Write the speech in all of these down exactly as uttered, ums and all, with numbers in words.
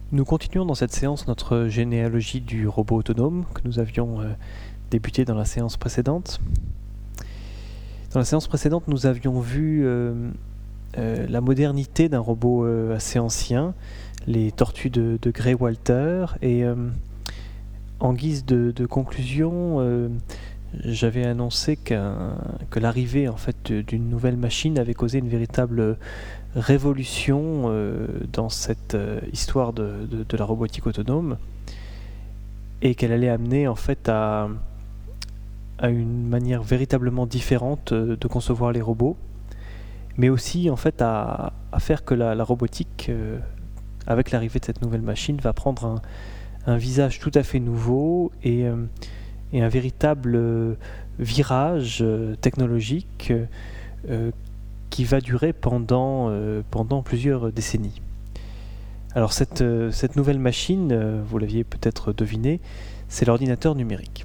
Nous continuons dans cette séance notre généalogie du robot autonome que nous avions euh, débuté dans la séance précédente. Dans la séance précédente, nous avions vu euh, euh, la modernité d'un robot euh, assez ancien, les tortues de, de Grey Walter, et euh, en guise de, de conclusion, euh, j'avais annoncé qu'un, que l'arrivée en fait d'une nouvelle machine avait causé une véritable révolution euh, dans cette euh, histoire de, de, de la robotique autonome, et qu'elle allait amener en fait à, à une manière véritablement différente de concevoir les robots, mais aussi en fait à, à faire que la, la robotique, euh, avec l'arrivée de cette nouvelle machine, va prendre un, un visage tout à fait nouveau et, euh, et un véritable euh, virage euh, technologique euh, qui va durer pendant, euh, pendant plusieurs décennies. Alors cette, euh, cette nouvelle machine, euh, vous l'aviez peut-être deviné, c'est l'ordinateur numérique.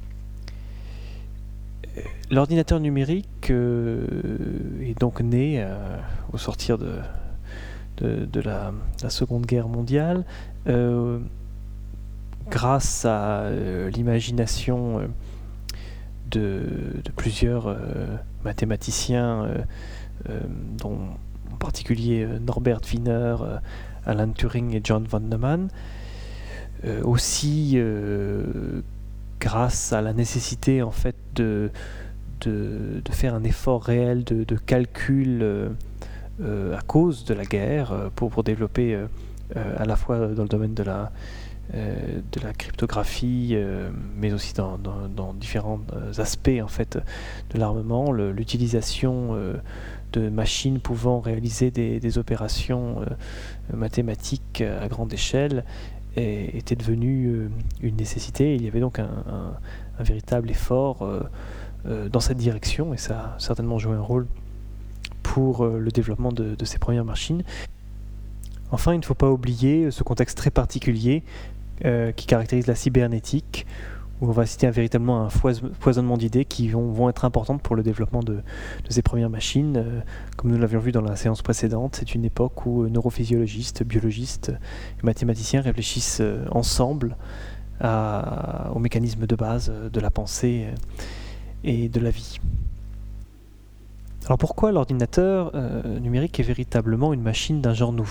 L'ordinateur numérique euh, est donc né euh, au sortir de, de, de la, la Seconde Guerre mondiale, euh, grâce à euh, l'imagination euh, de, de plusieurs euh, mathématiciens, euh, euh, dont en particulier euh, Norbert Wiener, euh, Alan Turing et John von Neumann. Euh, aussi euh, grâce à la nécessité en fait de, de, de faire un effort réel de, de calcul euh, euh, à cause de la guerre euh, pour, pour développer euh, euh, à la fois dans le domaine de la, euh, de la cryptographie euh, mais aussi dans, dans, dans différents aspects en fait de l'armement, le, l'utilisation euh, de machines pouvant réaliser des, des opérations euh, mathématiques à grande échelle et, était devenue euh, une nécessité. Il y avait donc un, un, un véritable effort euh, euh, dans cette direction, et ça a certainement joué un rôle pour euh, le développement de, de ces premières machines. Enfin, il ne faut pas oublier ce contexte très particulier euh, qui caractérise la cybernétique, où on va citer un, véritablement un foisonnement d'idées qui vont, vont être importantes pour le développement de, de ces premières machines. Euh, comme nous l'avions vu dans la séance précédente, c'est une époque où neurophysiologistes, biologistes et mathématiciens réfléchissent euh, ensemble à, aux mécanismes de base de la pensée et de la vie. Alors pourquoi l'ordinateur euh, numérique est véritablement une machine d'un genre nouveau ?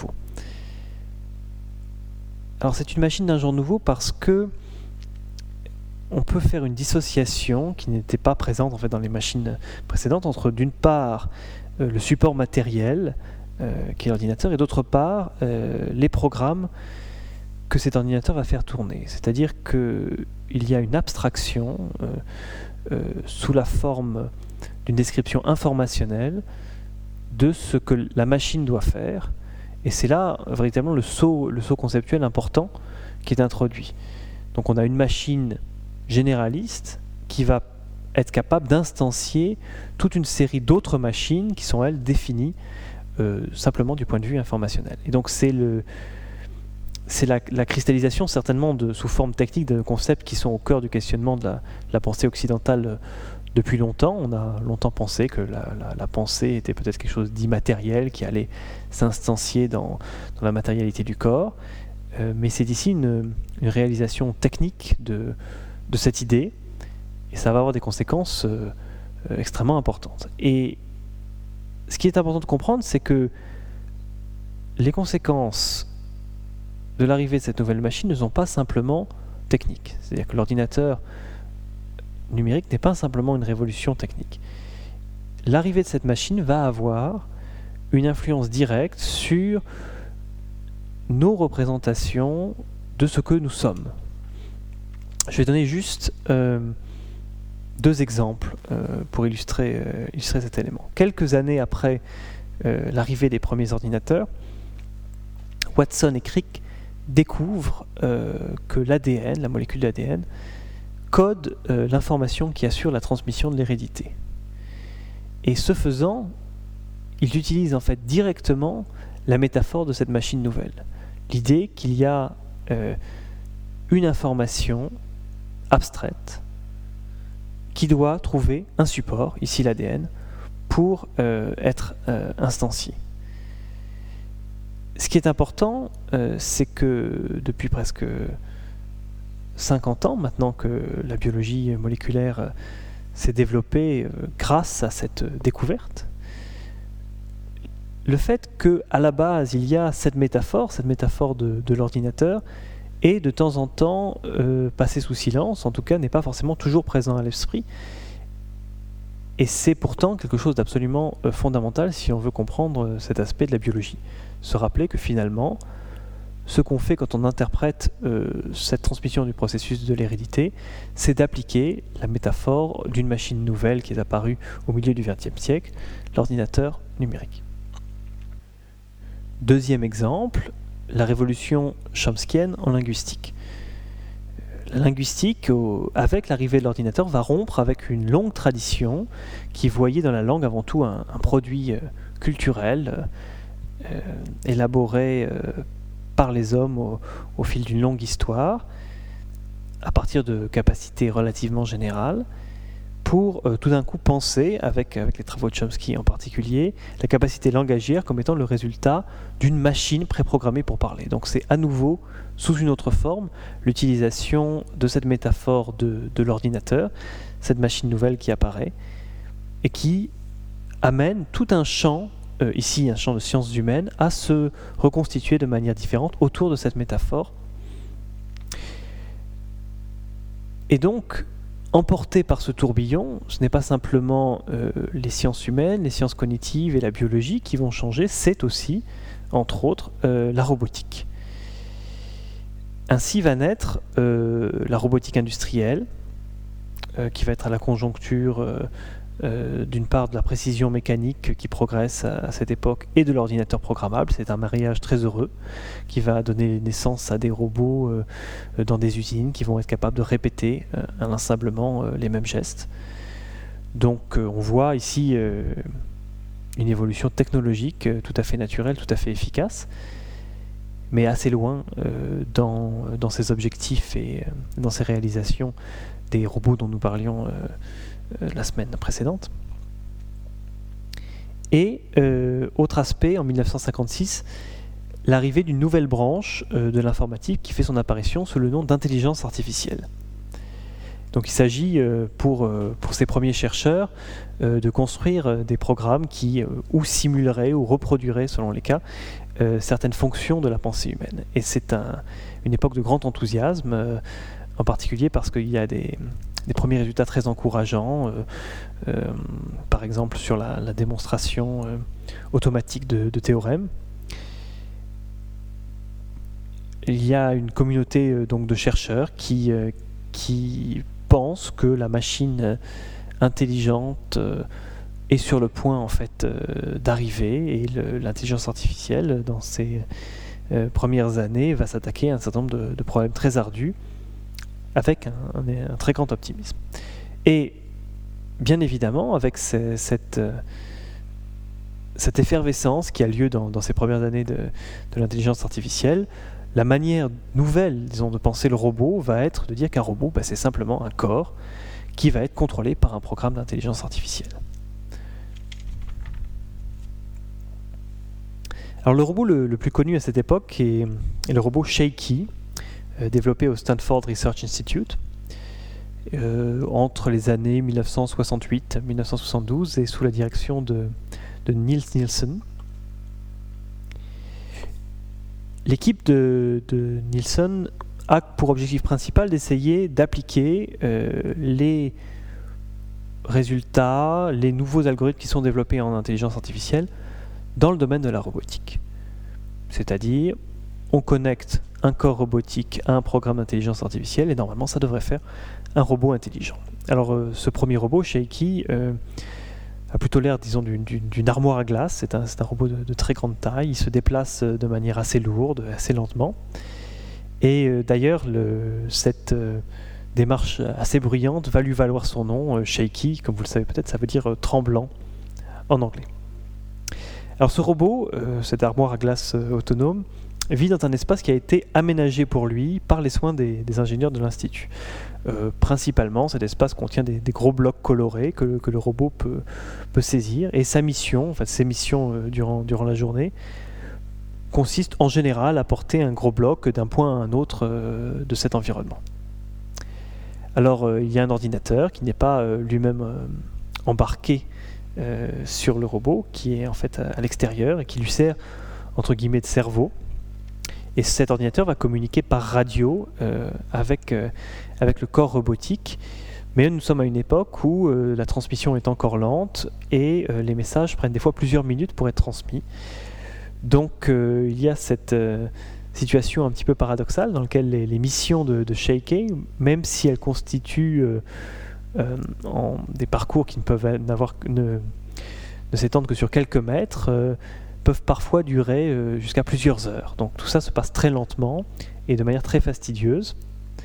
Alors c'est une machine d'un genre nouveau parce que on peut faire une dissociation qui n'était pas présente en fait dans les machines précédentes entre d'une part euh, le support matériel euh, qui est l'ordinateur et d'autre part euh, les programmes que cet ordinateur va faire tourner. C'est-à-dire qu'il y a une abstraction euh, euh, sous la forme d'une description informationnelle de ce que la machine doit faire, et c'est là véritablement le saut, le saut conceptuel important qui est introduit. Donc on a une machine généraliste qui va être capable d'instancier toute une série d'autres machines qui sont elles définies euh, simplement du point de vue informationnel. Et donc c'est, le, c'est la, la cristallisation certainement de, sous forme technique de concepts qui sont au cœur du questionnement de la, la pensée occidentale euh, depuis longtemps. On a longtemps pensé que la, la, la pensée était peut-être quelque chose d'immatériel qui allait s'instancier dans, dans la matérialité du corps, euh, mais c'est ici une, une réalisation technique de de cette idée, et ça va avoir des conséquences euh, euh, extrêmement importantes. Et ce qui est important de comprendre, c'est que les conséquences de l'arrivée de cette nouvelle machine ne sont pas simplement techniques. C'est-à-dire que l'ordinateur numérique n'est pas simplement une révolution technique. L'arrivée de cette machine va avoir une influence directe sur nos représentations de ce que nous sommes. Je vais donner juste euh, deux exemples euh, pour illustrer, euh, illustrer cet élément. Quelques années après euh, l'arrivée des premiers ordinateurs, Watson et Crick découvrent euh, que l'A D N, la molécule d'A D N, code euh, l'information qui assure la transmission de l'hérédité. Et ce faisant, ils utilisent en fait directement la métaphore de cette machine nouvelle. L'idée qu'il y a euh, une information abstraite qui doit trouver un support, ici l'A D N, pour euh, être euh, instancié. Ce qui est important, euh, c'est que depuis presque cinquante ans, maintenant que la biologie moléculaire euh, s'est développée euh, grâce à cette découverte, le fait qu'à la base, il y a cette métaphore, cette métaphore de, de l'ordinateur, et de temps en temps euh, passé sous silence, en tout cas n'est pas forcément toujours présent à l'esprit. Et c'est pourtant quelque chose d'absolument euh, fondamental si on veut comprendre euh, cet aspect de la biologie. Se rappeler que finalement, ce qu'on fait quand on interprète euh, cette transmission du processus de l'hérédité, c'est d'appliquer la métaphore d'une machine nouvelle qui est apparue au milieu du vingtième siècle, l'ordinateur numérique. Deuxième exemple, la révolution chomskienne en linguistique. La linguistique, au, avec l'arrivée de l'ordinateur, va rompre avec une longue tradition qui voyait dans la langue avant tout un, un produit euh, culturel euh, élaboré euh, par les hommes au, au fil d'une longue histoire, à partir de capacités relativement générales, pour euh, tout d'un coup penser, avec, avec les travaux de Chomsky en particulier, la capacité langagière comme étant le résultat d'une machine préprogrammée pour parler. Donc c'est à nouveau, sous une autre forme, l'utilisation de cette métaphore de, de l'ordinateur, cette machine nouvelle qui apparaît, et qui amène tout un champ, euh, ici un champ de sciences humaines, à se reconstituer de manière différente autour de cette métaphore. Et donc, emporté par ce tourbillon, ce n'est pas simplement euh, les sciences humaines, les sciences cognitives et la biologie qui vont changer, c'est aussi, entre autres, euh, la robotique. Ainsi va naître euh, la robotique industrielle, euh, qui va être à la conjoncture euh, euh, d'une part de la précision mécanique qui progresse à, à cette époque et de l'ordinateur programmable. C'est un mariage très heureux qui va donner naissance à des robots euh, dans des usines qui vont être capables de répéter euh, inlassablement euh, les mêmes gestes. Donc euh, on voit ici euh, une évolution technologique euh, tout à fait naturelle, tout à fait efficace, mais assez loin euh, dans, dans ses objectifs et euh, dans ses réalisations des robots dont nous parlions euh, euh, la semaine précédente. Et euh, autre aspect, en mille neuf cent cinquante-six, l'arrivée d'une nouvelle branche euh, de l'informatique qui fait son apparition sous le nom d'intelligence artificielle. Donc il s'agit euh, pour, euh, pour ces premiers chercheurs euh, de construire euh, des programmes qui euh, ou simuleraient ou reproduiraient, selon les cas, euh, certaines fonctions de la pensée humaine. Et c'est un, une époque de grand enthousiasme, euh, en particulier parce qu'il y a des, des premiers résultats très encourageants, euh, euh, par exemple sur la, la démonstration euh, automatique de, de théorèmes. Il y a une communauté euh, donc de chercheurs qui, euh, qui pensent que la machine intelligente euh, est sur le point en fait euh, d'arriver, et le, l'intelligence artificielle dans ses euh, premières années va s'attaquer à un certain nombre de, de problèmes très ardus avec un, un, un très grand optimisme. Et bien évidemment, avec ces, cette, euh, cette effervescence qui a lieu dans, dans ces premières années de, de l'intelligence artificielle, la manière nouvelle, disons, de penser le robot va être de dire qu'un robot, bah, c'est simplement un corps qui va être contrôlé par un programme d'intelligence artificielle. Alors le robot le, le plus connu à cette époque est, est le robot Shaky, euh, développé au Stanford Research Institute euh, entre les années mille neuf cent soixante-huit mille neuf cent soixante-douze et sous la direction de, de Niels Nielsen. L'équipe de, de Nielsen a pour objectif principal d'essayer d'appliquer euh, les résultats, les nouveaux algorithmes qui sont développés en intelligence artificielle dans le domaine de la robotique. C'est-à-dire, on connecte un corps robotique à un programme d'intelligence artificielle et normalement ça devrait faire un robot intelligent. Alors euh, ce premier robot, Shaky, euh, a plutôt l'air, disons, d'une, d'une, d'une armoire à glace. C'est un, c'est un robot de, de très grande taille. Il se déplace de manière assez lourde, assez lentement. Et euh, d'ailleurs, le, cette euh, démarche assez bruyante va lui valoir son nom, euh, Shaky. Comme vous le savez peut-être, ça veut dire euh, tremblant en anglais. Alors ce robot, euh, cette armoire à glace euh, autonome, vit dans un espace qui a été aménagé pour lui par les soins des, des ingénieurs de l'Institut. Euh, principalement, cet espace contient des, des gros blocs colorés que, que le robot peut, peut saisir. Et sa mission, en fait, ses missions euh, durant, durant la journée, consiste en général à porter un gros bloc d'un point à un autre euh, de cet environnement. Alors euh, il y a un ordinateur qui n'est pas euh, lui-même euh, embarqué euh, sur le robot, qui est en fait à, à l'extérieur et qui lui sert entre guillemets de cerveau. Et cet ordinateur va communiquer par radio euh, avec, euh, avec le corps robotique. Mais nous sommes à une époque où euh, la transmission est encore lente et euh, les messages prennent des fois plusieurs minutes pour être transmis. Donc euh, il y a cette euh, situation un petit peu paradoxale dans laquelle les, les missions de, de Shakey, même si elles constituent euh, euh, en des parcours qui ne peuvent n'avoir, ne, ne s'étendent que sur quelques mètres, euh, peuvent parfois durer euh, jusqu'à plusieurs heures. Donc tout ça se passe très lentement et de manière très fastidieuse.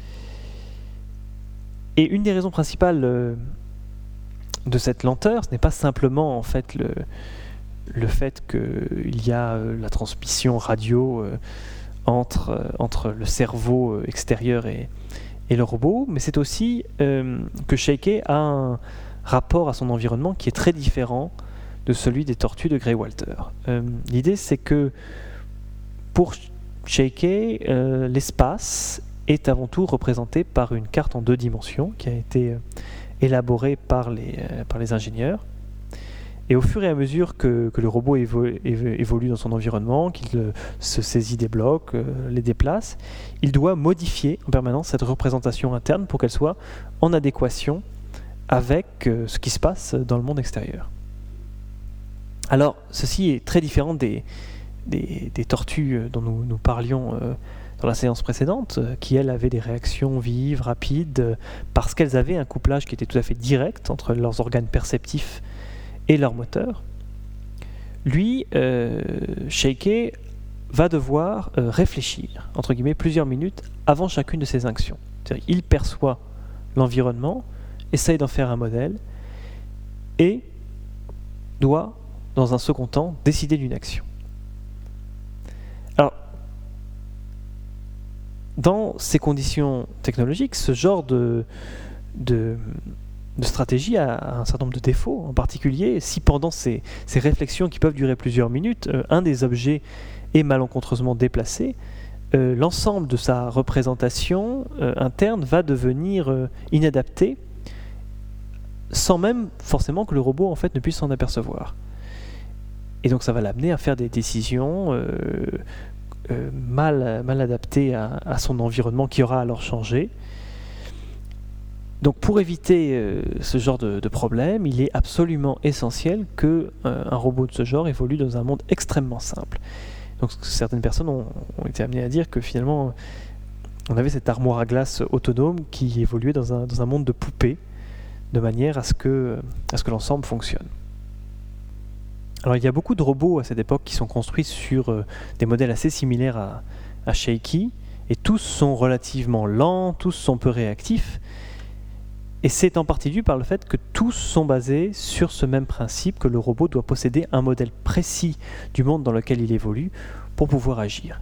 Et une des raisons principales euh, de cette lenteur, ce n'est pas simplement en fait le, le fait qu'il y a euh, la transmission radio euh, entre, euh, entre le cerveau euh, extérieur et, et le robot, mais c'est aussi euh, que Shakey a un rapport à son environnement qui est très différent de celui des tortues de Grey-Walter. Euh, l'idée, c'est que pour Shakey, euh, l'espace est avant tout représenté par une carte en deux dimensions qui a été euh, élaborée par les, euh, par les ingénieurs. Et au fur et à mesure que, que le robot évo- évolue dans son environnement, qu'il euh, se saisit des blocs, euh, les déplace, il doit modifier en permanence cette représentation interne pour qu'elle soit en adéquation avec euh, ce qui se passe dans le monde extérieur. Alors, ceci est très différent des, des, des tortues dont nous, nous parlions euh, dans la séance précédente, euh, qui, elles, avaient des réactions vives, rapides, euh, parce qu'elles avaient un couplage qui était tout à fait direct entre leurs organes perceptifs et leurs moteurs. Lui, euh, Shakey, va devoir euh, réfléchir, entre guillemets, plusieurs minutes avant chacune de ses actions. C'est-à-dire, il perçoit l'environnement, essaye d'en faire un modèle, et doit dans un second temps, décider d'une action. Alors, dans ces conditions technologiques, ce genre de, de, de stratégie a un certain nombre de défauts. En particulier, si pendant ces, ces réflexions qui peuvent durer plusieurs minutes, euh, un des objets est malencontreusement déplacé, euh, l'ensemble de sa représentation euh, interne va devenir euh, inadapté, sans même forcément que le robot en fait, ne puisse s'en apercevoir. Et donc ça va l'amener à faire des décisions euh, euh, mal, mal adaptées à, à son environnement qui aura alors changé. Donc pour éviter euh, ce genre de, de problème, il est absolument essentiel qu'un euh, robot de ce genre évolue dans un monde extrêmement simple. Donc certaines personnes ont, ont été amenées à dire que finalement on avait cette armoire à glace autonome qui évoluait dans un, dans un monde de poupées, de manière à ce que, à ce que l'ensemble fonctionne. Alors il y a beaucoup de robots à cette époque qui sont construits sur euh, des modèles assez similaires à, à Shakey, et tous sont relativement lents, tous sont peu réactifs, et c'est en partie dû par le fait que tous sont basés sur ce même principe que le robot doit posséder un modèle précis du monde dans lequel il évolue pour pouvoir agir.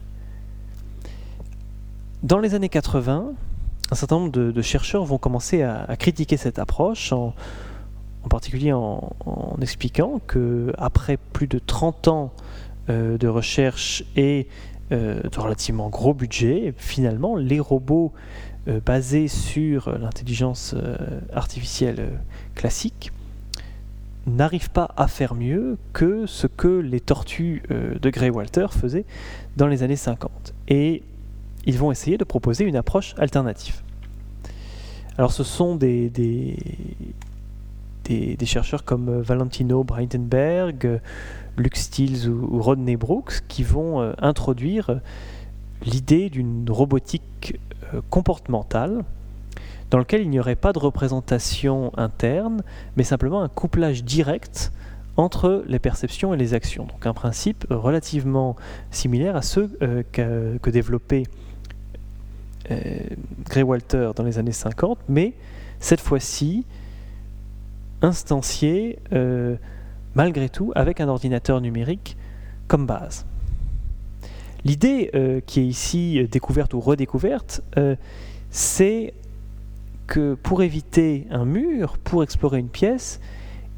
Dans les années quatre-vingts, un certain nombre de, de chercheurs vont commencer à, à critiquer cette approche en en particulier en, en expliquant qu'après plus de trente ans euh, de recherche et euh, de relativement gros budget, finalement, les robots euh, basés sur l'intelligence euh, artificielle euh, classique n'arrivent pas à faire mieux que ce que les tortues euh, de Grey-Walter faisaient dans les années cinquante. Et ils vont essayer de proposer une approche alternative. Alors ce sont des... des Des, des chercheurs comme Valentino Breitenberg, Luke Stills ou, ou Rodney Brooks qui vont euh, introduire euh, l'idée d'une robotique euh, comportementale dans laquelle il n'y aurait pas de représentation interne, mais simplement un couplage direct entre les perceptions et les actions. Donc un principe relativement similaire à ceux euh, que, que développait euh, Grey-Walter dans les années cinquante, mais cette fois-ci instancié euh, malgré tout avec un ordinateur numérique comme base. L'idée euh, qui est ici découverte ou redécouverte, euh, c'est que pour éviter un mur, pour explorer une pièce,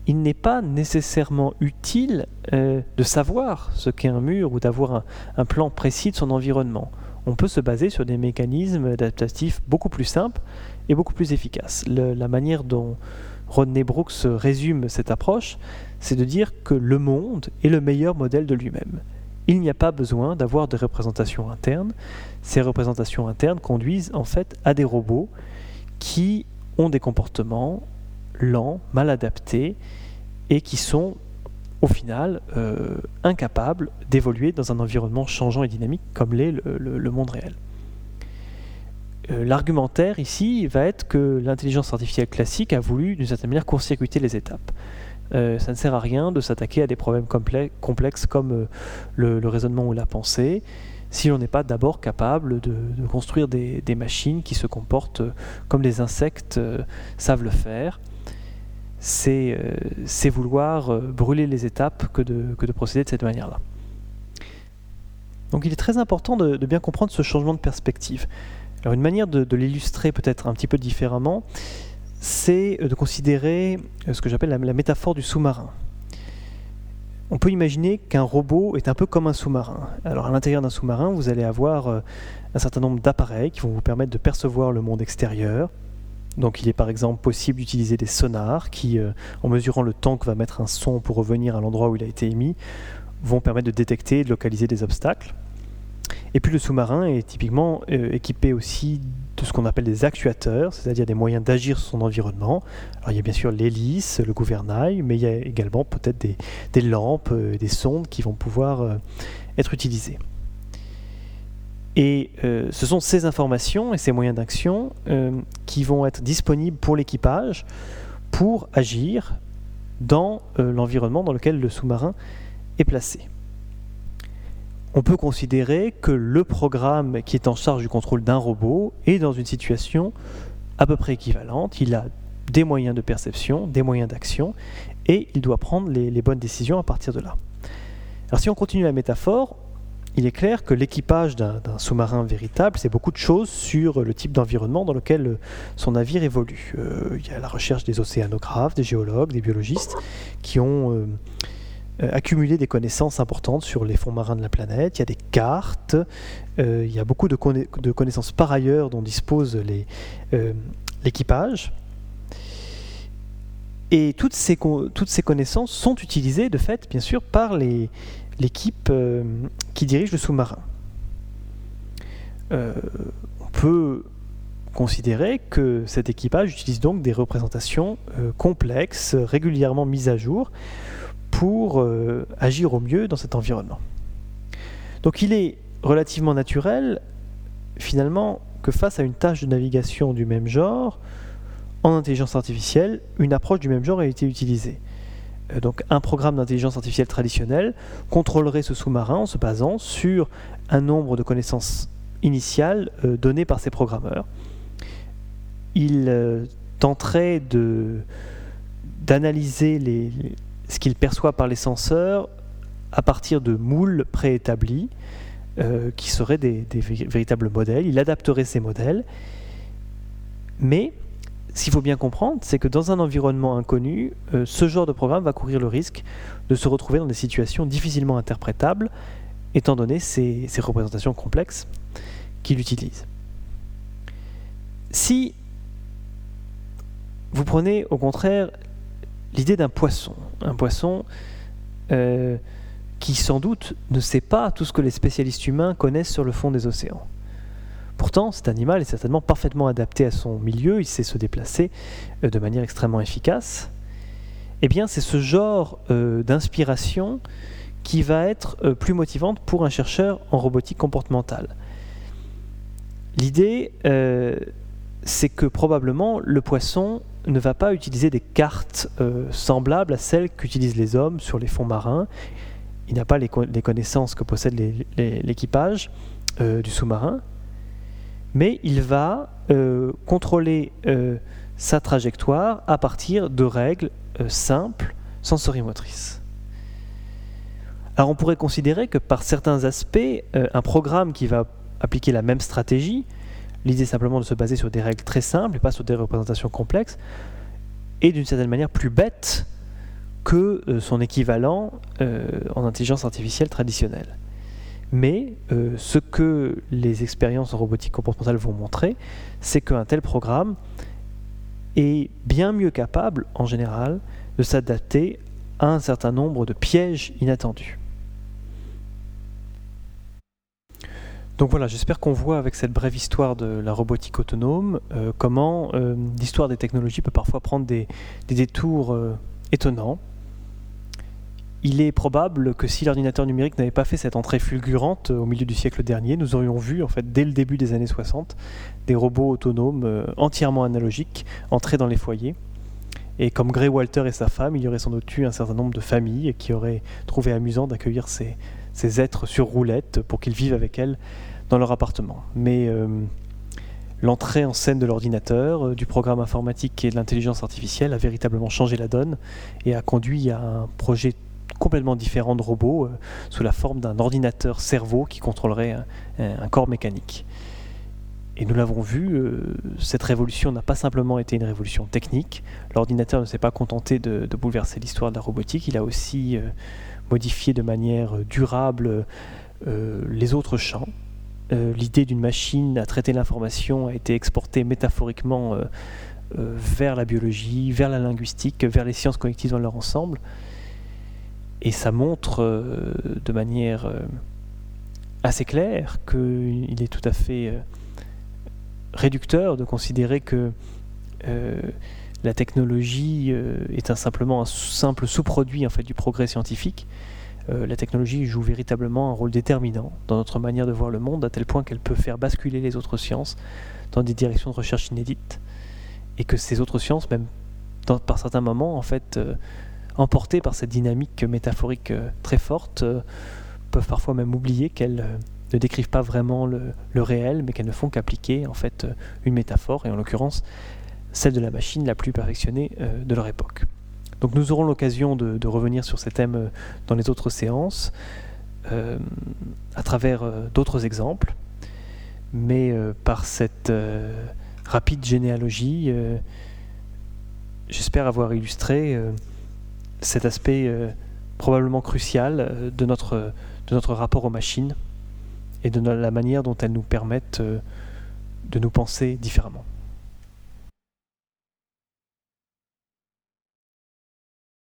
il n'est pas nécessairement utile euh, de savoir ce qu'est un mur ou d'avoir un, un plan précis de son environnement. On peut se baser sur des mécanismes adaptatifs beaucoup plus simples et beaucoup plus efficaces. Le, la manière dont Rodney Brooks résume cette approche, c'est de dire que le monde est le meilleur modèle de lui-même. Il n'y a pas besoin d'avoir de représentations internes. Ces représentations internes conduisent en fait à des robots qui ont des comportements lents, mal adaptés et qui sont au final euh, incapables d'évoluer dans un environnement changeant et dynamique comme l'est le, le, le monde réel. Euh, l'argumentaire ici va être que l'intelligence artificielle classique a voulu d'une certaine manière court-circuiter les étapes. Euh, ça ne sert à rien de s'attaquer à des problèmes complexes, complexes comme euh, le, le raisonnement ou la pensée si l'on n'est pas d'abord capable de, de construire des, des machines qui se comportent euh, comme les insectes euh, savent le faire. C'est, euh, c'est vouloir euh, brûler les étapes que de, que de procéder de cette manière-là. Donc il est très important de, de bien comprendre ce changement de perspective. Alors une manière de, de l'illustrer peut-être un petit peu différemment, c'est de considérer ce que j'appelle la, la métaphore du sous-marin. On peut imaginer qu'un robot est un peu comme un sous-marin. Alors à l'intérieur d'un sous-marin, vous allez avoir euh, un certain nombre d'appareils qui vont vous permettre de percevoir le monde extérieur. Donc il est par exemple possible d'utiliser des sonars qui, euh, en mesurant le temps que va mettre un son pour revenir à l'endroit où il a été émis, vont permettre de détecter et de localiser des obstacles. Et puis le sous-marin est typiquement euh, équipé aussi de ce qu'on appelle des actuateurs, c'est-à-dire des moyens d'agir sur son environnement. Alors il y a bien sûr l'hélice, le gouvernail, mais il y a également peut-être des, des lampes, euh, des sondes qui vont pouvoir euh, être utilisées. Et euh, ce sont ces informations et ces moyens d'action euh, qui vont être disponibles pour l'équipage pour agir dans euh, l'environnement dans lequel le sous-marin est placé. On peut considérer que le programme qui est en charge du contrôle d'un robot est dans une situation à peu près équivalente. Il a des moyens de perception, des moyens d'action, et il doit prendre les, les bonnes décisions à partir de là. Alors si on continue la métaphore, il est clair que l'équipage d'un, d'un sous-marin véritable, c'est beaucoup de choses sur le type d'environnement dans lequel son navire évolue. Euh, il y a la recherche des océanographes, des géologues, des biologistes qui ont euh, accumulé des connaissances importantes sur les fonds marins de la planète. Il y a des cartes, euh, il y a beaucoup de, conna- de connaissances par ailleurs dont dispose les, euh, l'équipage. Et toutes ces, co- toutes ces connaissances sont utilisées de fait, bien sûr, par les l'équipe euh, qui dirige le sous-marin. Euh, on peut considérer que cet équipage utilise donc des représentations euh, complexes, régulièrement mises à jour, pour euh, agir au mieux dans cet environnement. Donc il est relativement naturel, finalement, que face à une tâche de navigation du même genre, en intelligence artificielle, une approche du même genre ait été utilisée. Donc un programme d'intelligence artificielle traditionnelle contrôlerait ce sous-marin en se basant sur un nombre de connaissances initiales euh, données par ses programmeurs. Il euh, tenterait de, d'analyser les, les, ce qu'il perçoit par les senseurs à partir de moules préétablis euh, qui seraient des, des véritables modèles. Il adapterait ces modèles, mais ce qu'il faut bien comprendre, c'est que dans un environnement inconnu, euh, ce genre de programme va courir le risque de se retrouver dans des situations difficilement interprétables, étant donné ces, ces représentations complexes qu'il utilise. Si vous prenez au contraire l'idée d'un poisson, un poisson euh, qui sans doute ne sait pas tout ce que les spécialistes humains connaissent sur le fond des océans. Pourtant, cet animal est certainement parfaitement adapté à son milieu, il sait se déplacer euh, de manière extrêmement efficace. Eh bien, c'est ce genre euh, d'inspiration qui va être euh, plus motivante pour un chercheur en robotique comportementale. L'idée, euh, c'est que probablement le poisson ne va pas utiliser des cartes euh, semblables à celles qu'utilisent les hommes sur les fonds marins. Il n'a pas les, co- les connaissances que possède les, les, l'équipage euh, du sous-marin. Mais il va euh, contrôler euh, sa trajectoire à partir de règles euh, simples, sensorimotrices. Alors on pourrait considérer que par certains aspects, euh, un programme qui va appliquer la même stratégie, l'idée simplement de se baser sur des règles très simples et pas sur des représentations complexes, est d'une certaine manière plus bête que euh, son équivalent euh, en intelligence artificielle traditionnelle. Mais euh, ce que les expériences en robotique comportementale vont montrer, c'est qu'un tel programme est bien mieux capable, en général, de s'adapter à un certain nombre de pièges inattendus. Donc voilà, j'espère qu'on voit avec cette brève histoire de la robotique autonome euh, comment euh, l'histoire des technologies peut parfois prendre des, des détours euh, étonnants. Il est probable que si l'ordinateur numérique n'avait pas fait cette entrée fulgurante au milieu du siècle dernier, nous aurions vu, en fait, dès le début des années soixante, des robots autonomes euh, entièrement analogiques entrer dans les foyers. Et comme Gray Walter et sa femme, il y aurait sans doute eu un certain nombre de familles qui auraient trouvé amusant d'accueillir ces, ces êtres sur roulette pour qu'ils vivent avec elles dans leur appartement. Mais euh, l'entrée en scène de l'ordinateur, euh, du programme informatique et de l'intelligence artificielle a véritablement changé la donne et a conduit à un projet complètement différent de robot euh, sous la forme d'un ordinateur cerveau qui contrôlerait un, un corps mécanique. Et nous l'avons vu, euh, cette révolution n'a pas simplement été une révolution technique. L'ordinateur ne s'est pas contenté de, de bouleverser l'histoire de la robotique, il a aussi euh, modifié de manière durable euh, les autres champs. Euh, l'idée d'une machine à traiter l'information a été exportée métaphoriquement euh, euh, vers la biologie, vers la linguistique, vers les sciences cognitives dans leur ensemble. Et ça montre euh, de manière euh, assez claire qu'il est tout à fait euh, réducteur de considérer que euh, la technologie euh, est un, simplement un simple sous-produit en fait, du progrès scientifique. Euh, la technologie joue véritablement un rôle déterminant dans notre manière de voir le monde, à tel point qu'elle peut faire basculer les autres sciences dans des directions de recherche inédites, et que ces autres sciences, même dans, par certains moments, en fait, euh, emportées par cette dynamique métaphorique euh, très forte, euh, peuvent parfois même oublier qu'elles euh, ne décrivent pas vraiment le, le réel, mais qu'elles ne font qu'appliquer en fait euh, une métaphore, et en l'occurrence celle de la machine la plus perfectionnée euh, de leur époque. Donc nous aurons l'occasion de, de revenir sur ces thèmes euh, dans les autres séances, euh, à travers euh, d'autres exemples, mais euh, par cette euh, rapide généalogie, euh, j'espère avoir illustré euh, cet aspect euh, probablement crucial euh, de, notre, de notre rapport aux machines et de no- la manière dont elles nous permettent euh, de nous penser différemment.